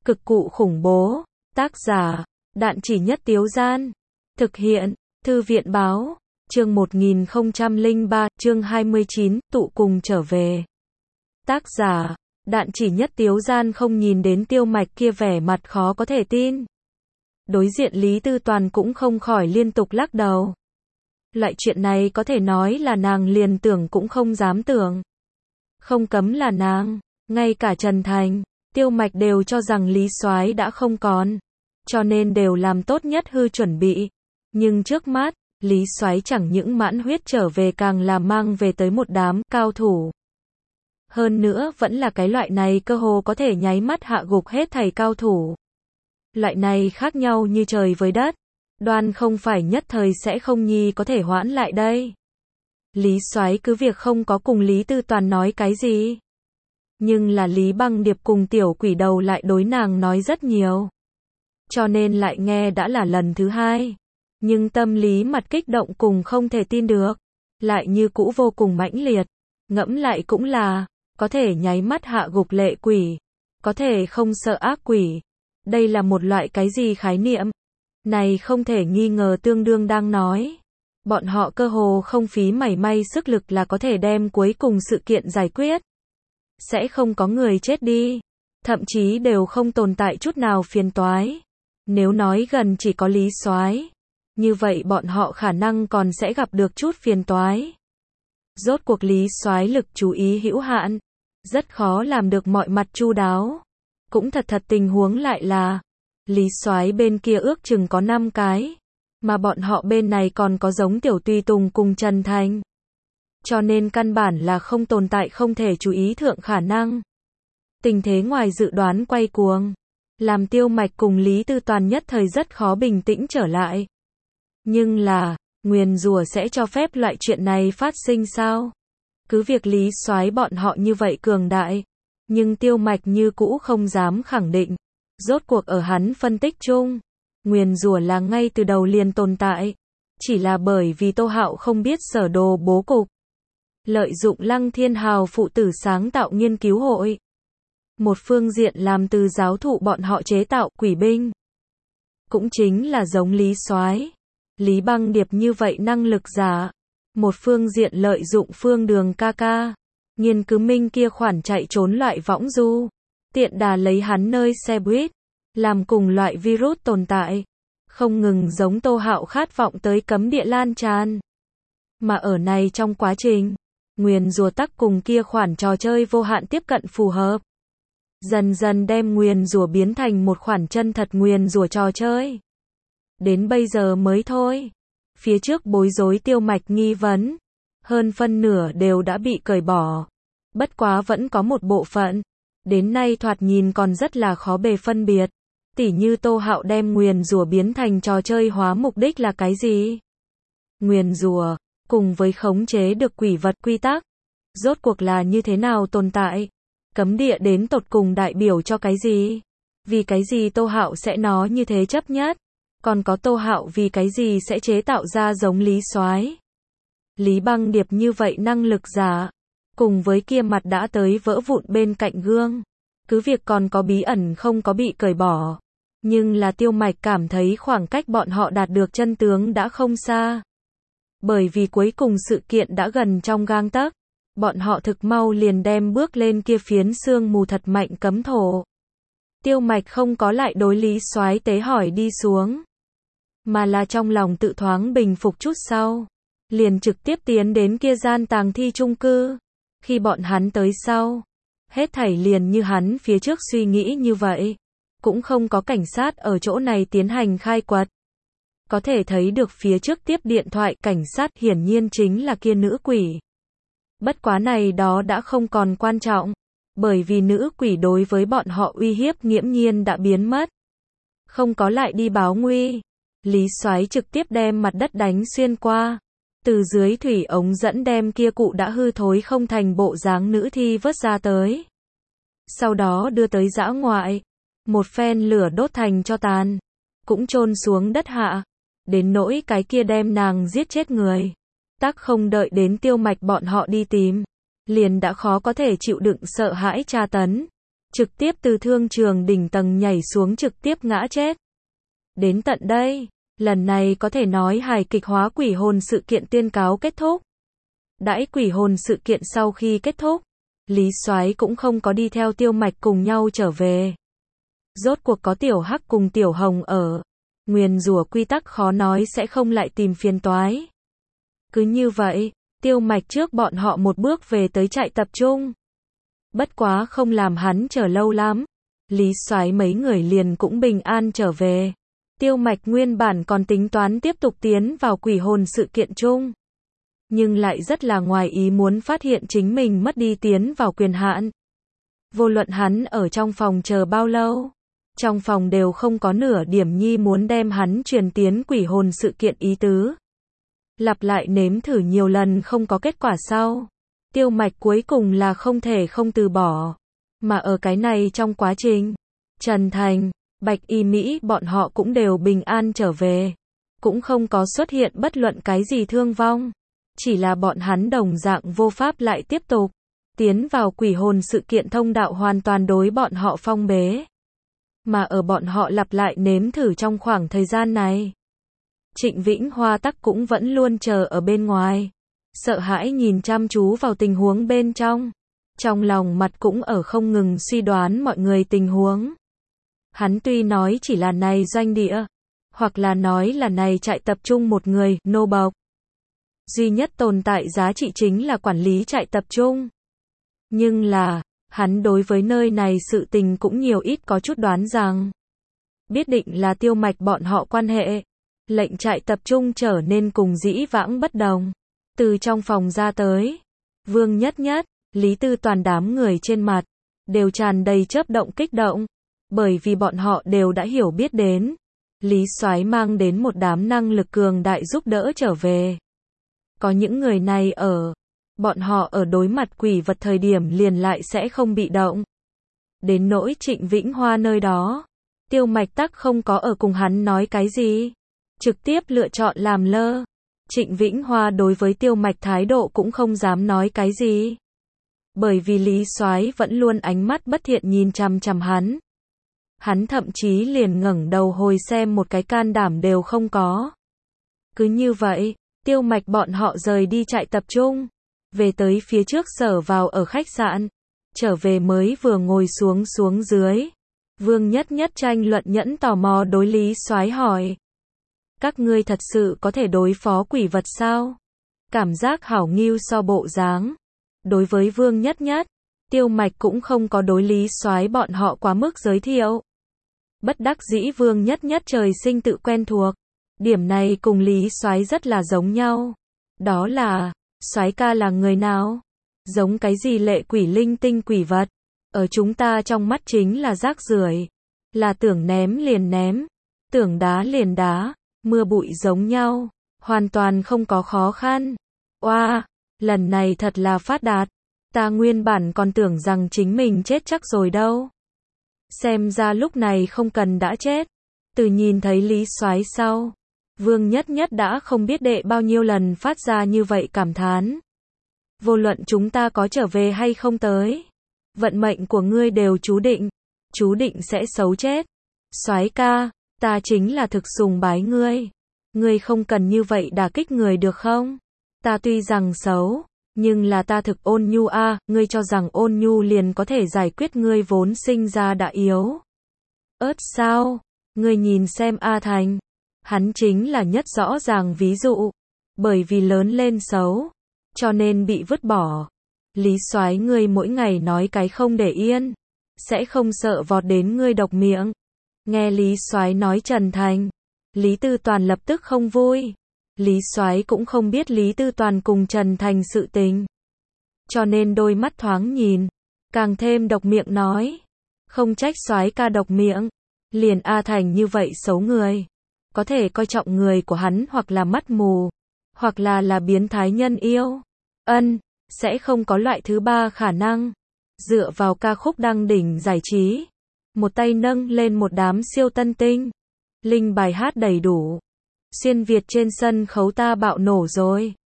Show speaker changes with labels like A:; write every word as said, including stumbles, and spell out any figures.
A: Cực cụ khủng bố. Tác giả, Đạn Chỉ Nhất Tiếu Gian. Thực hiện, Thư viện Báo. Chương một nghìn không trăm lẻ ba, chương hai mươi chín, tụ cùng trở về. Tác giả, Đạn Chỉ Nhất Tiếu Gian không nhìn đến Tiêu Mạch kia vẻ mặt khó có thể tin. Đối diện Lý Tư Toàn cũng không khỏi liên tục lắc đầu. Loại chuyện này có thể nói là nàng liền tưởng cũng không dám tưởng. Không cấm là nàng, ngay cả Trần Thành, Tiêu Mạch đều cho rằng Lý Soái đã không còn, cho nên đều làm tốt nhất hư chuẩn bị. Nhưng trước mắt, Lý Soái chẳng những mãn huyết trở về càng là mang về tới một đám cao thủ. Hơn nữa vẫn là cái loại này cơ hồ có thể nháy mắt hạ gục hết thảy cao thủ. Loại này khác nhau như trời với đất, đoan không phải nhất thời sẽ không nhi có thể hoãn lại đây. Lý Soái cứ việc không có cùng Lý Tư Toàn nói cái gì. Nhưng là Lý Băng Điệp cùng tiểu quỷ đầu lại đối nàng nói rất nhiều. Cho nên lại nghe đã là lần thứ hai. Nhưng tâm lý mặt kích động cùng không thể tin được. Lại như cũ vô cùng mãnh liệt. Ngẫm lại cũng là, có thể nháy mắt hạ gục lệ quỷ. Có thể không sợ ác quỷ. Đây là một loại cái gì khái niệm? Này không thể nghi ngờ tương đương đang nói. Bọn họ cơ hồ không phí mảy may sức lực là có thể đem cuối cùng sự kiện giải quyết. Sẽ không có người chết đi. Thậm chí đều không tồn tại chút nào phiền toái. Nếu nói gần chỉ có Lý Soái, như vậy bọn họ khả năng còn sẽ gặp được chút phiền toái. Rốt cuộc Lý Soái lực chú ý hữu hạn, rất khó làm được mọi mặt chu đáo. Cũng thật thật tình huống lại là, Lý Soái bên kia ước chừng có năm cái, mà bọn họ bên này còn có giống Tiểu Tùy Tùng cùng Trần Thành. Cho nên căn bản là không tồn tại không thể chú ý thượng khả năng. Tình thế ngoài dự đoán quay cuồng, làm Tiêu Mạch cùng Lý Tư Toàn nhất thời rất khó bình tĩnh trở lại. Nhưng là, nguyền rủa sẽ cho phép loại chuyện này phát sinh sao? Cứ việc Lý Soái bọn họ như vậy cường đại, nhưng Tiêu Mạch như cũ không dám khẳng định. Rốt cuộc ở hắn phân tích chung, nguyền rủa là ngay từ đầu liền tồn tại, chỉ là bởi vì Tô Hạo không biết sở đồ bố cục. Lợi dụng Lăng Thiên Hào phụ tử sáng tạo nghiên cứu hội. Một phương diện làm từ giáo thụ bọn họ chế tạo quỷ binh. Cũng chính là giống Lý Soái, Lý Băng Điệp như vậy năng lực giả. Một phương diện lợi dụng Phương Đường ca ca, nghiên cứu minh kia khoản chạy trốn loại võng du. Tiện đà lấy hắn nơi xe buýt, làm cùng loại virus tồn tại. Không ngừng giống Tô Hạo khát vọng tới cấm địa lan tràn. Mà ở này trong quá trình, nguyền rủa tắc cùng kia khoản trò chơi vô hạn tiếp cận phù hợp. Dần dần đem nguyền rủa biến thành một khoản chân thật nguyền rủa trò chơi. Đến bây giờ mới thôi. Phía trước bối rối Tiêu Mạch nghi vấn, hơn phân nửa đều đã bị cởi bỏ. Bất quá vẫn có một bộ phận, đến nay thoạt nhìn còn rất là khó bề phân biệt. Tỉ như Tô Hạo đem nguyền rủa biến thành trò chơi hóa mục đích là cái gì? Nguyền rủa, cùng với khống chế được quỷ vật quy tắc, rốt cuộc là như thế nào tồn tại? Cấm địa đến tột cùng đại biểu cho cái gì? Vì cái gì Tô Hạo sẽ nói như thế chấp nhất? Còn có Tô Hạo vì cái gì sẽ chế tạo ra giống Lý Soái? Lý Băng Điệp như vậy năng lực giả, cùng với kia mặt đã tới vỡ vụn bên cạnh gương. Cứ việc còn có bí ẩn không có bị cởi bỏ. Nhưng là Tiêu Mạch cảm thấy khoảng cách bọn họ đạt được chân tướng đã không xa. Bởi vì cuối cùng sự kiện đã gần trong gang tấc. Bọn họ thực mau liền đem bước lên kia phiến sương mù thật mạnh cấm thổ. Tiêu Mạch không có lại đối Lý Soái tế hỏi đi xuống, mà là trong lòng tự thoáng bình phục chút sau, liền trực tiếp tiến đến kia gian tàng thi chung cư. Khi bọn hắn tới sau, hết thảy liền như hắn phía trước suy nghĩ như vậy, cũng không có cảnh sát ở chỗ này tiến hành khai quật. Có thể thấy được phía trước tiếp điện thoại cảnh sát hiển nhiên chính là kia nữ quỷ. Bất quá này đó đã không còn quan trọng, bởi vì nữ quỷ đối với bọn họ uy hiếp nghiễm nhiên đã biến mất. Không có lại đi báo nguy, Lý Soái trực tiếp đem mặt đất đánh xuyên qua, từ dưới thủy ống dẫn đem kia cụ đã hư thối không thành bộ dáng nữ thi vớt ra tới. Sau đó đưa tới dã ngoại, một phen lửa đốt thành cho tàn, cũng chôn xuống đất hạ, đến nỗi cái kia đem nàng giết chết người. Tắc không đợi đến Tiêu Mạch bọn họ đi tìm, liền đã khó có thể chịu đựng sợ hãi tra tấn. trực tiếp từ thương trường đỉnh tầng nhảy xuống trực tiếp ngã chết. Đến tận đây, lần này có thể nói hài kịch hóa quỷ hồn sự kiện tuyên cáo kết thúc. Đãi quỷ hồn sự kiện sau khi kết thúc, Lý Soái cũng không có đi theo Tiêu Mạch cùng nhau trở về. Rốt cuộc có Tiểu Hắc cùng Tiểu Hồng ở, nguyền rủa quy tắc khó nói sẽ không lại tìm phiền toái. Cứ như vậy, Tiêu Mạch trước bọn họ một bước về tới trại tập trung. Bất quá không làm hắn chờ lâu lắm, Lý Soái mấy người liền cũng bình an trở về. Tiêu Mạch nguyên bản còn tính toán tiếp tục tiến vào quỷ hồn sự kiện chung, nhưng lại rất là ngoài ý muốn phát hiện chính mình mất đi tiến vào quyền hạn. Vô luận hắn ở trong phòng chờ bao lâu, trong phòng đều không có nửa điểm nhi muốn đem hắn truyền tiến quỷ hồn sự kiện ý tứ. Lặp lại nếm thử nhiều lần không có kết quả sau, Tiêu Mạch cuối cùng là không thể không từ bỏ. Mà ở cái này trong quá trình, Trần Thành, Bạch Y Mỹ bọn họ cũng đều bình an trở về, cũng không có xuất hiện bất luận cái gì thương vong, chỉ là bọn hắn đồng dạng vô pháp lại tiếp tục tiến vào quỷ hồn sự kiện, thông đạo hoàn toàn đối bọn họ phong bế. Mà ở bọn họ lặp lại nếm thử trong khoảng thời gian này, Trịnh Vĩnh Hoa tắc cũng vẫn luôn chờ ở bên ngoài, sợ hãi nhìn chăm chú vào tình huống bên trong, trong lòng mặt cũng ở không ngừng suy đoán mọi người tình huống. Hắn tuy nói chỉ là này doanh địa, hoặc là nói là này trại tập trung một người, nô bộc. Duy nhất tồn tại giá trị chính là quản lý trại tập trung. Nhưng là, hắn đối với nơi này sự tình cũng nhiều ít có chút đoán rằng, biết định là Tiêu Mạch bọn họ quan hệ, lệnh trại tập trung trở nên cùng dĩ vãng bất đồng. Từ trong phòng ra tới, Vương Nhất Nhất, Lý Tư Toàn đám người trên mặt, đều tràn đầy chớp động kích động, bởi vì bọn họ đều đã hiểu biết đến, Lý Soái mang đến một đám năng lực cường đại giúp đỡ trở về. Có những người này ở, bọn họ ở đối mặt quỷ vật thời điểm liền lại sẽ không bị động. Đến nỗi Trịnh Vĩnh Hoa nơi đó, Tiêu Mạch tắc không có ở cùng hắn nói cái gì, trực tiếp lựa chọn làm lơ. Trịnh Vĩnh Hoa đối với Tiêu Mạch thái độ cũng không dám nói cái gì, bởi vì Lý Soái vẫn luôn ánh mắt bất thiện nhìn chằm chằm hắn. Hắn thậm chí liền ngẩng đầu hồi xem một cái can đảm đều không có. Cứ như vậy, Tiêu Mạch bọn họ rời đi trại tập trung, về tới phía trước sở vào ở khách sạn, trở về mới vừa ngồi xuống xuống dưới. Vương Nhất Nhất tranh luận nhẫn tò mò đối Lý Soái hỏi: các ngươi thật sự có thể đối phó quỷ vật sao? Cảm giác hảo nghiêu so bộ dáng. Đối với Vương Nhất Nhất, Tiêu Mạch cũng không có đối Lý Soái bọn họ quá mức giới thiệu. Bất đắc dĩ Vương Nhất Nhất trời sinh tự quen thuộc. Điểm này cùng Lý Soái rất là giống nhau. Đó là, Soái ca là người nào? Giống cái gì lệ quỷ linh tinh quỷ vật? Ở chúng ta trong mắt chính là rác rưởi, là tưởng ném liền ném, tưởng đá liền đá, mưa bụi giống nhau, hoàn toàn không có khó khăn. Oa, wow, lần này thật là phát đạt. Ta nguyên bản còn tưởng rằng chính mình chết chắc rồi đâu. Xem ra lúc này không cần đã chết. Từ nhìn thấy Lý Soái sau, Vương Nhất Nhất đã không biết đệ bao nhiêu lần phát ra như vậy cảm thán. Vô luận chúng ta có trở về hay không tới, vận mệnh của ngươi đều chú định, chú định sẽ xấu chết. Soái ca, ta chính là thực sùng bái ngươi. Ngươi không cần như vậy đả kích người được không? Ta tuy rằng xấu, nhưng là ta thực ôn nhu a, à, ngươi cho rằng ôn nhu liền có thể giải quyết ngươi vốn sinh ra đã yếu ớt sao? Ngươi nhìn xem A Thành, hắn chính là nhất rõ ràng ví dụ, bởi vì lớn lên xấu, cho nên bị vứt bỏ. Lý Soái ngươi mỗi ngày nói cái không để yên, sẽ không sợ vọt đến ngươi độc miệng. Nghe Lý Soái nói Trần Thành, Lý Tư Toàn lập tức không vui. Lý Soái cũng không biết Lý Tư Toàn cùng Trần Thành sự tình, cho nên đôi mắt thoáng nhìn, càng thêm độc miệng nói, không trách Soái ca độc miệng, liền A Thành như vậy xấu người, có thể coi trọng người của hắn hoặc là mắt mù, hoặc là là biến thái nhân yêu. Ân, sẽ không có loại thứ ba khả năng. Dựa vào ca khúc đăng đỉnh giải trí, một tay nâng lên một đám siêu tân tinh, linh bài hát đầy đủ, xuyên Việt trên sân khấu ta bạo nổ rồi.